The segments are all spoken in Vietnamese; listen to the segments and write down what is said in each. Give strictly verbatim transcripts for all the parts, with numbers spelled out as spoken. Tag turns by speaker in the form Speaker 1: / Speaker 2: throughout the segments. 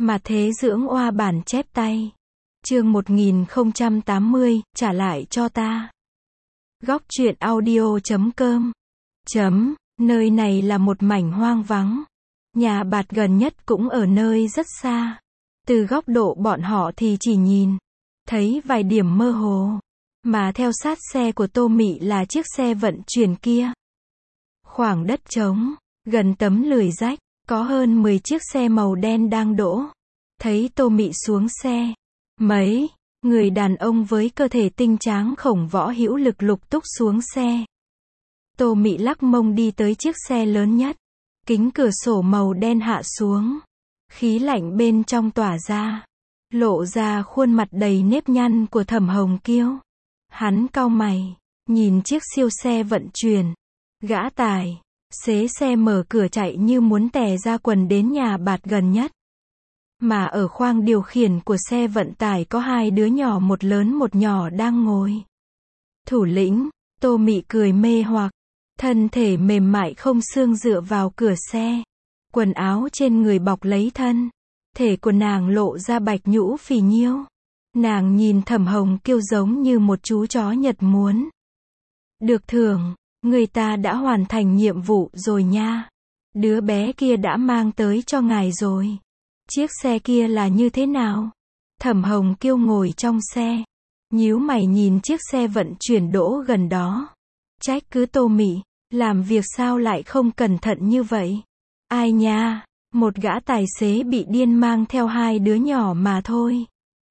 Speaker 1: Mà thế dưỡng oa bản chép tay. Chương một nghìn không trăm tám mươi, trả lại cho ta. Góc truyện audio chấm com. Chấm, nơi này là một mảnh hoang vắng. Nhà bạt gần nhất cũng ở nơi rất xa. Từ góc độ bọn họ thì chỉ nhìn thấy vài điểm mơ hồ. Mà theo sát xe của Tô Mị là chiếc xe vận chuyển kia. Khoảng đất trống, gần tấm lưới rách, có hơn mười chiếc xe màu đen đang đỗ. Thấy Tô Mị xuống xe, mấy người đàn ông với cơ thể tinh tráng khổng võ hữu lực lục túc xuống xe. Tô Mị lắc mông đi tới chiếc xe lớn nhất. Kính cửa sổ màu đen hạ xuống. Khí lạnh bên trong tỏa ra. Lộ ra khuôn mặt đầy nếp nhăn của Thẩm Hồng Kiêu. Hắn cau mày, nhìn chiếc siêu xe vận chuyển. Gã tài xế xe mở cửa chạy như muốn tè ra quần đến nhà bạt gần nhất. Mà ở khoang điều khiển của xe vận tải có hai đứa nhỏ, một lớn một nhỏ đang ngồi. Thủ lĩnh, Tô Mị cười mê hoặc, thân thể mềm mại không xương dựa vào cửa xe. Quần áo trên người bọc lấy thân. Thể của nàng lộ ra bạch nhũ phì nhiêu. Nàng nhìn Thẩm Hồng Kiêu giống như một chú chó Nhật muốn được thưởng. Người ta đã hoàn thành nhiệm vụ rồi nha. Đứa bé kia đã mang tới cho ngài rồi. Chiếc xe kia là như thế nào? Thẩm Hồng Kiêu ngồi trong xe, nhíu mày nhìn chiếc xe vận chuyển đỗ gần đó. Trách cứ Tô Mị, làm việc sao lại không cẩn thận như vậy? Ai nha, một gã tài xế bị điên mang theo hai đứa nhỏ mà thôi.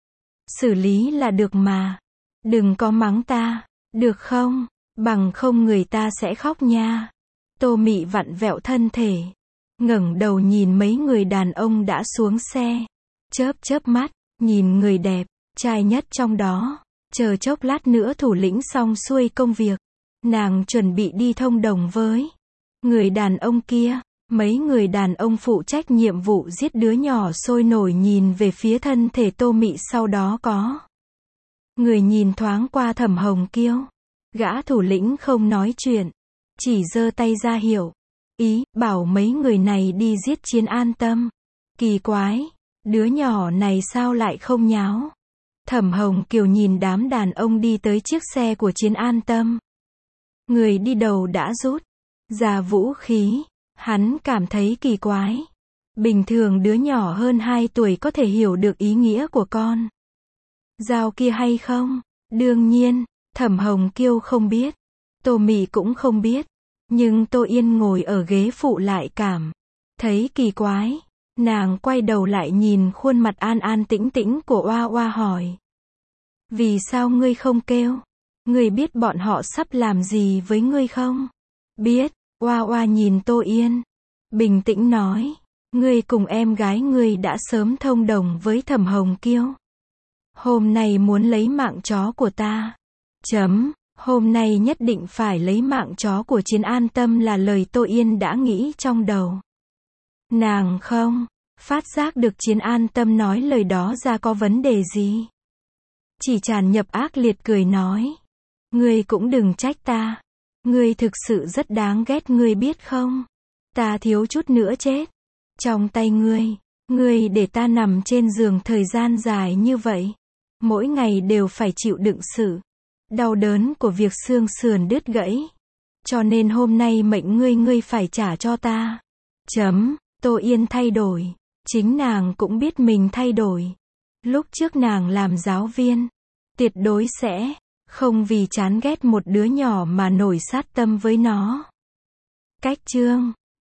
Speaker 1: Xử lý là được mà. Đừng có mắng ta, được không? Bằng không người ta sẽ khóc nha. Tô Mị vặn vẹo thân thể, ngẩng đầu nhìn mấy người đàn ông đã xuống xe. Chớp chớp mắt, nhìn người đẹp, trai nhất trong đó. Chờ chốc lát nữa thủ lĩnh xong xuôi công việc. Nàng chuẩn bị đi thông đồng với người đàn ông kia. Mấy người đàn ông phụ trách nhiệm vụ giết đứa nhỏ sôi nổi nhìn về phía thân thể Tô Mị, sau đó có người nhìn thoáng qua Thẩm Hồng Kiêu. Gã thủ lĩnh không nói chuyện, chỉ giơ tay ra hiệu ý, bảo mấy người này đi giết Chiến An Tâm. Kỳ quái, đứa nhỏ này sao lại không nháo? Thẩm Hồng Kiều nhìn đám đàn ông đi tới chiếc xe của Chiến An Tâm. Người đi đầu đã rút ra vũ khí. Hắn cảm thấy kỳ quái. Bình thường đứa nhỏ hơn hai tuổi có thể hiểu được ý nghĩa của con dao kia hay không? Đương nhiên, Thẩm Hồng Kiêu không biết. Tô Mị cũng không biết. Nhưng Tô Yên ngồi ở ghế phụ lại cảm thấy kỳ quái. Nàng quay đầu lại nhìn khuôn mặt an an tĩnh tĩnh của Oa Oa hỏi. Vì sao ngươi không kêu? Ngươi biết bọn họ sắp làm gì với ngươi không? Biết. Oa Oa nhìn Tô Yên, bình tĩnh nói. Ngươi cùng em gái ngươi đã sớm thông đồng với Thẩm Hồng Kiêu. Hôm nay muốn lấy mạng chó của ta. Chấm, hôm nay nhất định phải lấy mạng chó của Chiến An Tâm là lời Tô Yên đã nghĩ trong đầu. Nàng không phát giác được Chiến An Tâm nói lời đó ra có vấn đề gì. Chỉ tràn nhập ác liệt cười nói. Ngươi cũng đừng trách ta. Ngươi thực sự rất đáng ghét, ngươi biết không? Ta thiếu chút nữa chết trong tay ngươi. Ngươi để ta nằm trên giường thời gian dài như vậy. Mỗi ngày đều phải chịu đựng sự đau đớn của việc xương sườn đứt gãy. Cho nên hôm nay mệnh ngươi ngươi phải trả cho ta. Chấm, Tô Yên thay đổi. Chính nàng cũng biết mình thay đổi. Lúc trước nàng làm giáo viên, tuyệt đối sẽ không vì chán ghét một đứa nhỏ mà nổi sát tâm với nó. Cách chương